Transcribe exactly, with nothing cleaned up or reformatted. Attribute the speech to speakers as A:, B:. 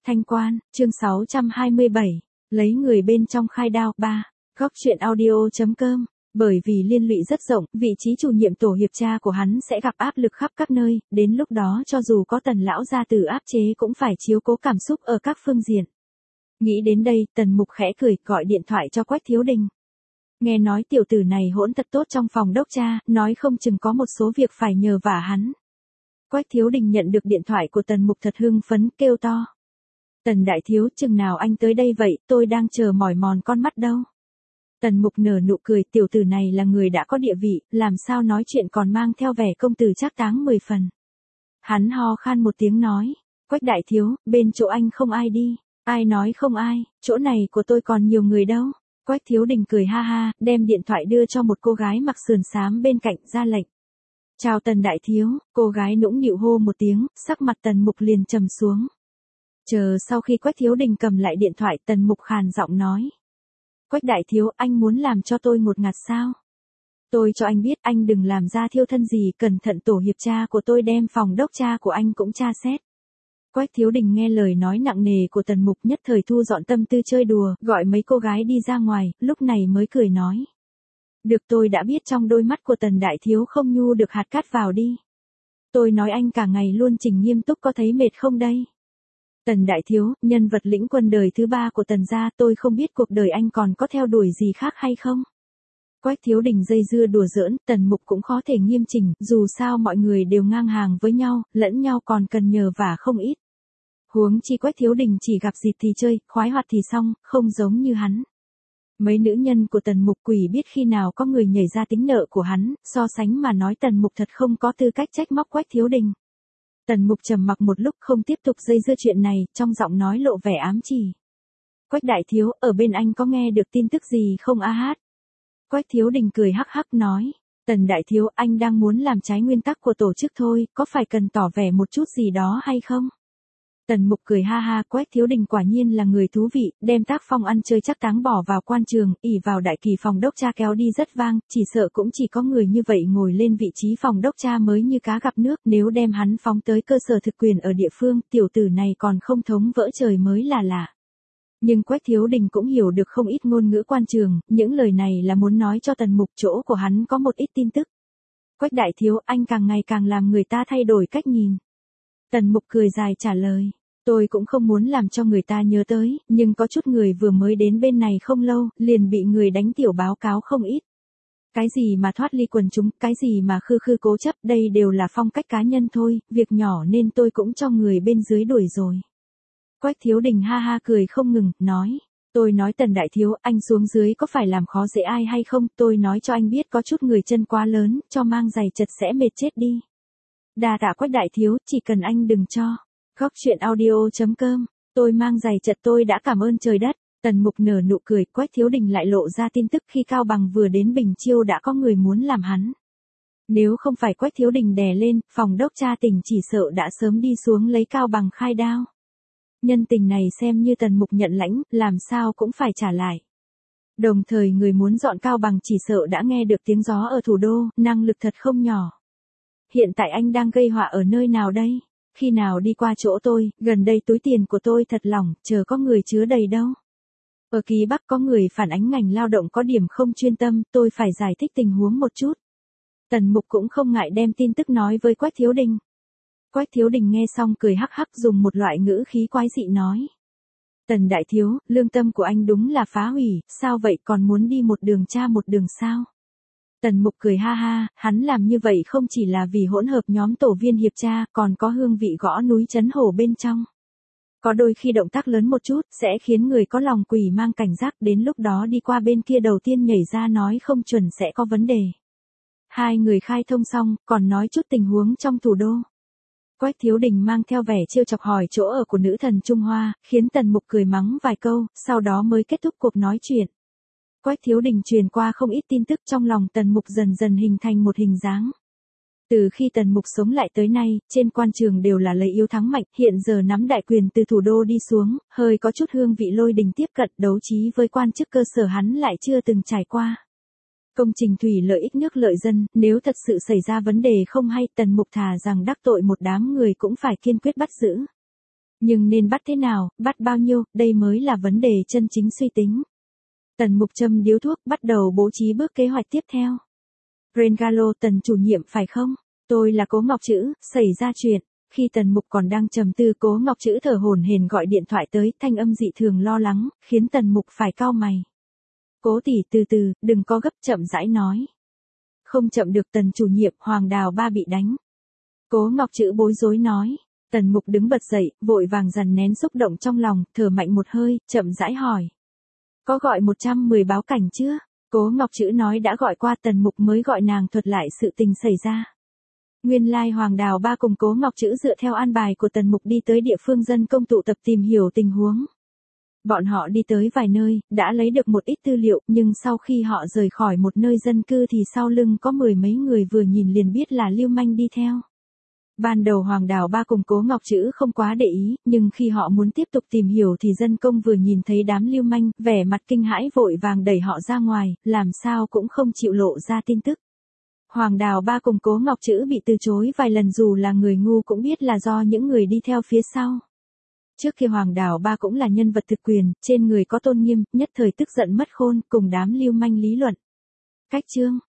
A: Thanh Quan, chương sáu trăm hai mươi bảy, lấy người bên trong khai đao, ba, góc truyện audio.com, bởi vì liên lụy rất rộng, vị trí chủ nhiệm tổ hiệp tra của hắn sẽ gặp áp lực khắp các nơi, đến lúc đó cho dù có Tần lão gia tử áp chế cũng phải chiếu cố cảm xúc ở các phương diện. Nghĩ đến đây, Tần Mục khẽ cười, gọi điện thoại cho Quách Thiếu Đình. Nghe nói tiểu tử này hỗn thật tốt trong phòng đốc tra, nói không chừng có một số việc phải nhờ vả hắn. Quách Thiếu Đình nhận được điện thoại của Tần Mục thật hưng phấn, kêu to. Tần đại thiếu, chừng nào anh tới đây vậy, tôi đang chờ mỏi mòn con mắt đâu. Tần Mục nở nụ cười, tiểu tử này là người đã có địa vị, làm sao nói chuyện còn mang theo vẻ công tử trác táng mười phần. Hắn ho khan một tiếng nói, Quách đại thiếu, bên chỗ anh không ai đi. Ai nói không ai, chỗ này của tôi còn nhiều người đâu. Quách Thiếu Đình cười ha ha, đem điện thoại đưa cho một cô gái mặc sườn xám bên cạnh, ra lệnh. Chào Tần đại thiếu, cô gái nũng nịu hô một tiếng, sắc mặt Tần Mục liền trầm xuống. Chờ sau khi Quách Thiếu Đình cầm lại điện thoại, Tần Mục khàn giọng nói. Quách đại thiếu, anh muốn làm cho tôi một ngạt sao? Tôi cho anh biết anh đừng làm ra thiêu thân gì, cẩn thận tổ hiệp tra của tôi đem phòng đốc tra của anh cũng tra xét. Quách Thiếu Đình nghe lời nói nặng nề của Tần Mục, nhất thời thu dọn tâm tư chơi đùa, gọi mấy cô gái đi ra ngoài, lúc này mới cười nói. Được, tôi đã biết, trong đôi mắt của Tần đại thiếu không nhu được hạt cát vào đi. Tôi nói anh cả ngày luôn trình nghiêm túc, có thấy mệt không đây? Tần đại thiếu, nhân vật lĩnh quân đời thứ ba của Tần gia, tôi không biết cuộc đời anh còn có theo đuổi gì khác hay không? Quách Thiếu Đình dây dưa đùa giỡn, Tần Mục cũng khó thể nghiêm chỉnh, dù sao mọi người đều ngang hàng với nhau, lẫn nhau còn cần nhờ vả không ít. Huống chi Quách Thiếu Đình chỉ gặp dịp thì chơi, khoái hoạt thì xong, không giống như hắn. Mấy nữ nhân của Tần Mục quỷ biết khi nào có người nhảy ra tính nợ của hắn, so sánh mà nói Tần Mục thật không có tư cách trách móc Quách Thiếu Đình. Tần Mục trầm mặc một lúc không tiếp tục dây dưa chuyện này, trong giọng nói lộ vẻ ám chỉ. Quách đại thiếu, ở bên anh có nghe được tin tức gì không a hát? Quách Thiếu Đình cười hắc hắc nói. Tần đại thiếu, anh đang muốn làm trái nguyên tắc của tổ chức thôi, có phải cần tỏ vẻ một chút gì đó hay không? Tần Mục cười ha ha, Quách Thiếu Đình quả nhiên là người thú vị, đem tác phong ăn chơi chắc táng bỏ vào quan trường, ỷ vào đại kỳ phòng đốc tra kéo đi rất vang, chỉ sợ cũng chỉ có người như vậy ngồi lên vị trí phòng đốc tra mới như cá gặp nước, nếu đem hắn phóng tới cơ sở thực quyền ở địa phương, tiểu tử này còn không thống vỡ trời mới là lạ. Nhưng Quách Thiếu Đình cũng hiểu được không ít ngôn ngữ quan trường, những lời này là muốn nói cho Tần Mục chỗ của hắn có một ít tin tức. Quách đại thiếu, anh càng ngày càng làm người ta thay đổi cách nhìn. Tần Mục cười dài trả lời. Tôi cũng không muốn làm cho người ta nhớ tới, nhưng có chút người vừa mới đến bên này không lâu, liền bị người đánh tiểu báo cáo không ít. Cái gì mà thoát ly quần chúng, cái gì mà khư khư cố chấp, đây đều là phong cách cá nhân thôi, việc nhỏ nên tôi cũng cho người bên dưới đuổi rồi. Quách Thiếu Đình ha ha cười không ngừng, nói. Tôi nói Tần đại thiếu, anh xuống dưới có phải làm khó dễ ai hay không, tôi nói cho anh biết có chút người chân quá lớn, cho mang giày chật sẽ mệt chết đi. Đà tạ Quách đại thiếu, chỉ cần anh đừng cho. Góc truyện audio.com, tôi mang giày chật tôi đã cảm ơn trời đất. Tần Mục nở nụ cười, Quách Thiếu Đình lại lộ ra tin tức khi Cao Bằng vừa đến Bình Chiêu đã có người muốn làm hắn. Nếu không phải Quách Thiếu Đình đè lên, phòng đốc tra tỉnh chỉ sợ đã sớm đi xuống lấy Cao Bằng khai đao. Nhân tình này xem như Tần Mục nhận lãnh, làm sao cũng phải trả lại. Đồng thời người muốn dọn Cao Bằng chỉ sợ đã nghe được tiếng gió ở thủ đô, năng lực thật không nhỏ. Hiện tại anh đang gây họa ở nơi nào đây? Khi nào đi qua chỗ tôi, gần đây túi tiền của tôi thật lỏng, chờ có người chứa đầy đâu. Ở Ký Bắc có người phản ánh ngành lao động có điểm không chuyên tâm, tôi phải giải thích tình huống một chút. Tần Mục cũng không ngại đem tin tức nói với Quách Thiếu Đình. Quách Thiếu Đình nghe xong cười hắc hắc dùng một loại ngữ khí quái dị nói. Tần đại thiếu, lương tâm của anh đúng là phá hủy, sao vậy còn muốn đi một đường tra một đường sao? Tần Mục cười ha ha, hắn làm như vậy không chỉ là vì hỗn hợp nhóm tổ viên hiệp tra, còn có hương vị gõ núi chấn hổ bên trong. Có đôi khi động tác lớn một chút, sẽ khiến người có lòng quỷ mang cảnh giác, đến lúc đó đi qua bên kia đầu tiên nhảy ra nói không chuẩn sẽ có vấn đề. Hai người khai thông xong, còn nói chút tình huống trong thủ đô. Quách Thiếu Đình mang theo vẻ trêu chọc hỏi chỗ ở của nữ thần Trung Hoa, khiến Tần Mục cười mắng vài câu, sau đó mới kết thúc cuộc nói chuyện. Quách Thiếu Đình truyền qua không ít tin tức, trong lòng Tần Mục dần dần hình thành một hình dáng. Từ khi Tần Mục sống lại tới nay, trên quan trường đều là lấy yếu thắng mạnh, hiện giờ nắm đại quyền từ thủ đô đi xuống, hơi có chút hương vị Lôi Đình tiếp cận, đấu trí với quan chức cơ sở hắn lại chưa từng trải qua. Công trình thủy lợi ích nước lợi dân, nếu thật sự xảy ra vấn đề không hay, Tần Mục thà rằng đắc tội một đám người cũng phải kiên quyết bắt giữ. Nhưng nên bắt thế nào, bắt bao nhiêu, đây mới là vấn đề chân chính suy tính. Tần Mục châm điếu thuốc, bắt đầu bố trí bước kế hoạch tiếp theo. Brengalo, Tần chủ nhiệm phải không? Tôi là Cố Ngọc Trữ, xảy ra chuyện. Khi Tần Mục còn đang trầm tư, Cố Ngọc Trữ thở hổn hển gọi điện thoại tới, thanh âm dị thường lo lắng, khiến Tần Mục phải cau mày. Cố tỷ, từ từ, đừng có gấp, chậm rãi nói. Không chậm được Tần chủ nhiệm, Hoàng Đào ba bị đánh. Cố Ngọc Trữ bối rối nói. Tần Mục đứng bật dậy, vội vàng dằn nén xúc động trong lòng, thở mạnh một hơi, chậm rãi hỏi. Có gọi một trăm mười báo cảnh chưa? Cố Ngọc Trữ nói đã gọi qua. Tần Mục mới gọi nàng thuật lại sự tình xảy ra. Nguyên lai Hoàng Đào ba cùng Cố Ngọc Trữ dựa theo an bài của Tần Mục đi tới địa phương dân công tụ tập tìm hiểu tình huống. Bọn họ đi tới vài nơi, đã lấy được một ít tư liệu, nhưng sau khi họ rời khỏi một nơi dân cư thì sau lưng có mười mấy người vừa nhìn liền biết là lưu manh đi theo. Ban đầu Hoàng Đào ba cùng Cố Ngọc Trữ không quá để ý, nhưng khi họ muốn tiếp tục tìm hiểu thì dân công vừa nhìn thấy đám lưu manh, vẻ mặt kinh hãi vội vàng đẩy họ ra ngoài, làm sao cũng không chịu lộ ra tin tức. Hoàng Đào ba cùng Cố Ngọc Trữ bị từ chối vài lần, dù là người ngu cũng biết là do những người đi theo phía sau. Trước khi Hoàng Đào ba cũng là nhân vật thực quyền, trên người có tôn nghiêm, nhất thời tức giận mất khôn, cùng đám lưu manh lý luận. Cách chương